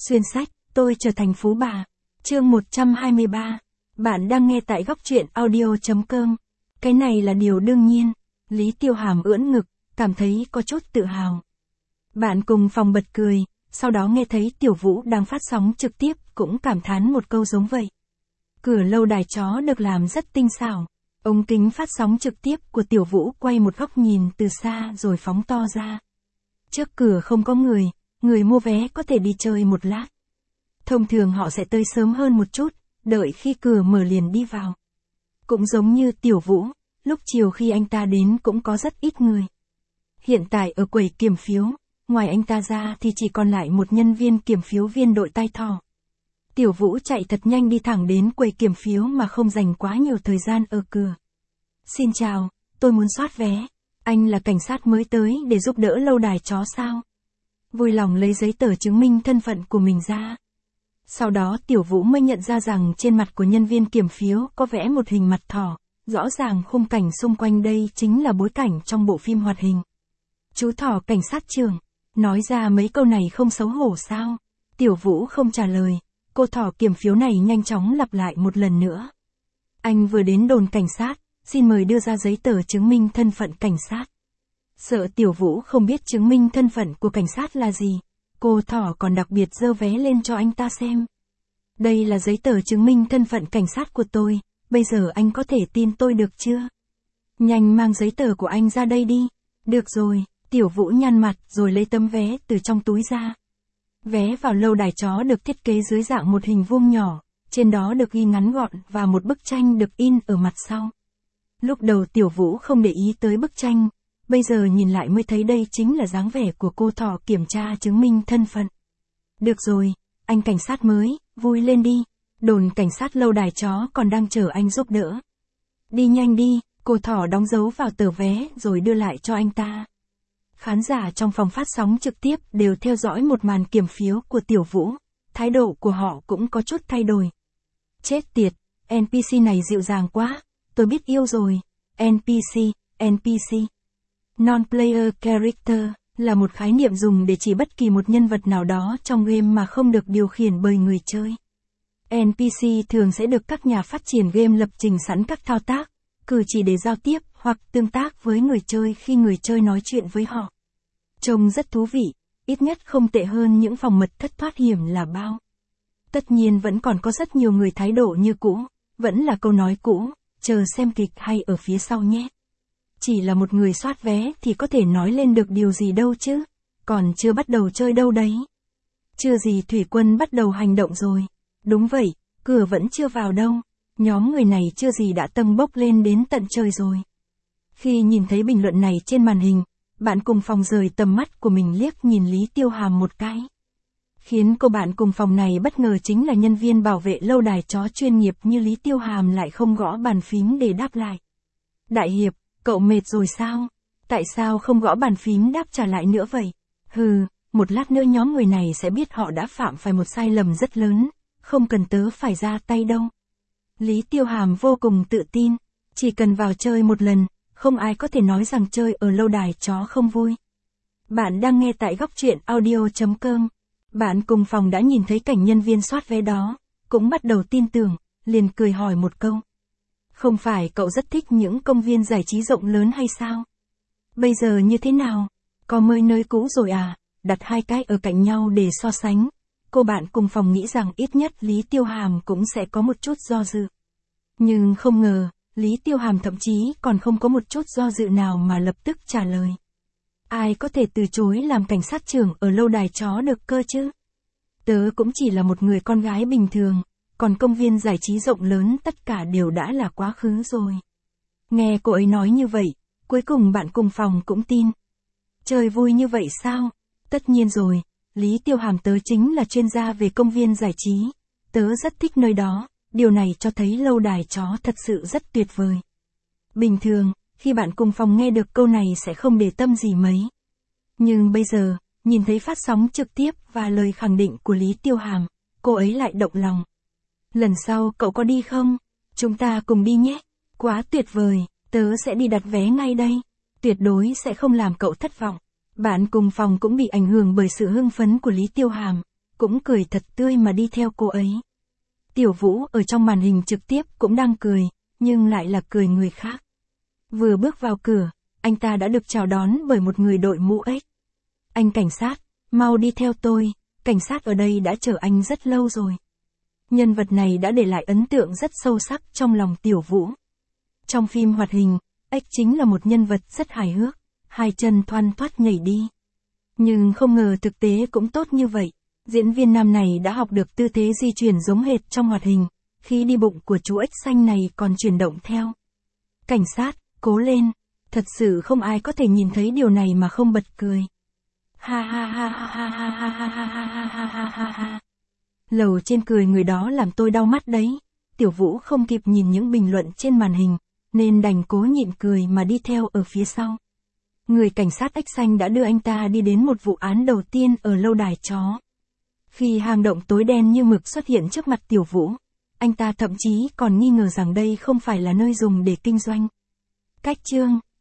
Xuyên sách, tôi trở thành phú bà. Chương 123. Bạn đang nghe tại góc truyện audio.com. Cái này là điều đương nhiên. Lý Tiêu Hàm ưỡn ngực, cảm thấy có chút tự hào. Bạn cùng phòng bật cười, sau đó nghe thấy Tiểu Vũ đang phát sóng trực tiếp cũng cảm thán một câu giống vậy. Cửa lâu đài chó được làm rất tinh xảo. Ống kính phát sóng trực tiếp của Tiểu Vũ quay một góc nhìn từ xa rồi phóng to ra. Trước cửa không có người mua vé có thể đi chơi một lát. Thông thường họ sẽ tới sớm hơn một chút, đợi khi cửa mở liền đi vào. Cũng giống như Tiểu Vũ, lúc chiều khi anh ta đến cũng có rất ít người. Hiện tại ở quầy kiểm phiếu, ngoài anh ta ra thì chỉ còn lại một nhân viên kiểm phiếu viên đội tay thỏ. Tiểu Vũ chạy thật nhanh đi thẳng đến quầy kiểm phiếu mà không dành quá nhiều thời gian ở cửa. Xin chào, tôi muốn soát vé. Anh là cảnh sát mới tới để giúp đỡ lâu đài chó sao? Vui lòng lấy giấy tờ chứng minh thân phận của mình ra. Sau đó Tiểu Vũ mới nhận ra rằng trên mặt của nhân viên kiểm phiếu có vẽ một hình mặt thỏ. Rõ ràng khung cảnh xung quanh đây chính là bối cảnh trong bộ phim hoạt hình. Chú thỏ cảnh sát trưởng, nói ra mấy câu này không xấu hổ sao? Tiểu Vũ không trả lời, cô thỏ kiểm phiếu này nhanh chóng lặp lại một lần nữa. Anh vừa đến đồn cảnh sát, xin mời đưa ra giấy tờ chứng minh thân phận cảnh sát. Sợ Tiểu Vũ không biết chứng minh thân phận của cảnh sát là gì, cô thỏ còn đặc biệt giơ vé lên cho anh ta xem. Đây là giấy tờ chứng minh thân phận cảnh sát của tôi, bây giờ anh có thể tin tôi được chưa? Nhanh mang giấy tờ của anh ra đây đi. Được rồi, Tiểu Vũ nhăn mặt rồi lấy tấm vé từ trong túi ra. Vé vào lâu đài chó được thiết kế dưới dạng một hình vuông nhỏ, trên đó được ghi ngắn gọn và một bức tranh được in ở mặt sau. Lúc đầu Tiểu Vũ không để ý tới bức tranh, bây giờ nhìn lại mới thấy đây chính là dáng vẻ của cô thỏ kiểm tra chứng minh thân phận. Được rồi, anh cảnh sát mới, vui lên đi, đồn cảnh sát lâu đài chó còn đang chờ anh giúp đỡ. Đi nhanh đi, cô thỏ đóng dấu vào tờ vé rồi đưa lại cho anh ta. Khán giả trong phòng phát sóng trực tiếp đều theo dõi một màn kiểm phiếu của Tiểu Vũ, thái độ của họ cũng có chút thay đổi. Chết tiệt, NPC này dịu dàng quá, tôi biết yêu rồi. NPC. Non-player character là một khái niệm dùng để chỉ bất kỳ một nhân vật nào đó trong game mà không được điều khiển bởi người chơi. NPC thường sẽ được các nhà phát triển game lập trình sẵn các thao tác, cử chỉ để giao tiếp hoặc tương tác với người chơi khi người chơi nói chuyện với họ. Trông rất thú vị, ít nhất không tệ hơn những phòng mật thất thoát hiểm là bao. Tất nhiên vẫn còn có rất nhiều người thái độ như cũ, vẫn là câu nói cũ, chờ xem kịch hay ở phía sau nhé. Chỉ là một người soát vé thì có thể nói lên được điều gì đâu chứ, còn chưa bắt đầu chơi đâu đấy. Chưa gì Thủy Quân bắt đầu hành động rồi. Đúng vậy, cửa vẫn chưa vào đâu, nhóm người này chưa gì đã tâng bốc lên đến tận trời rồi. Khi nhìn thấy bình luận này trên màn hình, bạn cùng phòng rời tầm mắt của mình liếc nhìn Lý Tiêu Hàm một cái. Khiến cô bạn cùng phòng này bất ngờ chính là nhân viên bảo vệ lâu đài chó chuyên nghiệp như Lý Tiêu Hàm lại không gõ bàn phím để đáp lại. Đại hiệp, cậu mệt rồi sao? Tại sao không gõ bàn phím đáp trả lại nữa vậy? Hừ, một lát nữa nhóm người này sẽ biết họ đã phạm phải một sai lầm rất lớn, không cần tớ phải ra tay đâu. Lý Tiêu Hàm vô cùng tự tin, chỉ cần vào chơi một lần, không ai có thể nói rằng chơi ở lâu đài chó không vui. Bạn đang nghe tại góc truyện audio.com. Bạn cùng phòng đã nhìn thấy cảnh nhân viên soát vé đó, cũng bắt đầu tin tưởng, liền cười hỏi một câu. Không phải cậu rất thích những công viên giải trí rộng lớn hay sao? Bây giờ như thế nào? Có mới nơi cũ rồi à? Đặt hai cái ở cạnh nhau để so sánh. Cô bạn cùng phòng nghĩ rằng ít nhất Lý Tiêu Hàm cũng sẽ có một chút do dự. Nhưng không ngờ, Lý Tiêu Hàm thậm chí còn không có một chút do dự nào mà lập tức trả lời. Ai có thể từ chối làm cảnh sát trưởng ở lâu đài chó được cơ chứ? Tớ cũng chỉ là một người con gái bình thường, còn công viên giải trí rộng lớn tất cả đều đã là quá khứ rồi. Nghe cô ấy nói như vậy, cuối cùng bạn cùng phòng cũng tin. Chơi vui như vậy sao? Tất nhiên rồi, Lý Tiêu Hàm tớ chính là chuyên gia về công viên giải trí. Tớ rất thích nơi đó, điều này cho thấy lâu đài chó thật sự rất tuyệt vời. Bình thường, khi bạn cùng phòng nghe được câu này sẽ không để tâm gì mấy. Nhưng bây giờ, nhìn thấy phát sóng trực tiếp và lời khẳng định của Lý Tiêu Hàm, cô ấy lại động lòng. Lần sau cậu có đi không? Chúng ta cùng đi nhé. Quá tuyệt vời, tớ sẽ đi đặt vé ngay đây. Tuyệt đối sẽ không làm cậu thất vọng. Bạn cùng phòng cũng bị ảnh hưởng bởi sự hưng phấn của Lý Tiêu Hàm. cũng cười thật tươi mà đi theo cô ấy. Tiểu Vũ ở trong màn hình trực tiếp cũng đang cười, nhưng lại là cười người khác. Vừa bước vào cửa, anh ta đã được chào đón bởi một người đội mũ ếch. Anh cảnh sát, mau đi theo tôi, cảnh sát ở đây đã chờ anh rất lâu rồi. Nhân vật này đã để lại ấn tượng rất sâu sắc trong lòng Tiểu Vũ. Trong phim hoạt hình, ếch chính là một nhân vật rất hài hước, hai chân thoăn thoắt nhảy đi. Nhưng không ngờ thực tế cũng tốt như vậy. Diễn viên nam này đã học được tư thế di chuyển giống hệt trong hoạt hình, khi đi bụng của chú ếch xanh này còn chuyển động theo. Cảnh sát, cố lên, thật sự không ai có thể nhìn thấy điều này mà không bật cười. Ha ha ha ha ha ha ha ha ha ha ha ha ha. Lầu trên cười người đó làm tôi đau mắt đấy. Tiểu Vũ không kịp nhìn những bình luận trên màn hình, nên đành cố nhịn cười mà đi theo ở phía sau. Người cảnh sát ếch xanh đã đưa anh ta đi đến một vụ án đầu tiên ở lâu đài chó. Khi hang động tối đen như mực xuất hiện trước mặt Tiểu Vũ, anh ta thậm chí còn nghi ngờ rằng đây không phải là nơi dùng để kinh doanh. Cách chương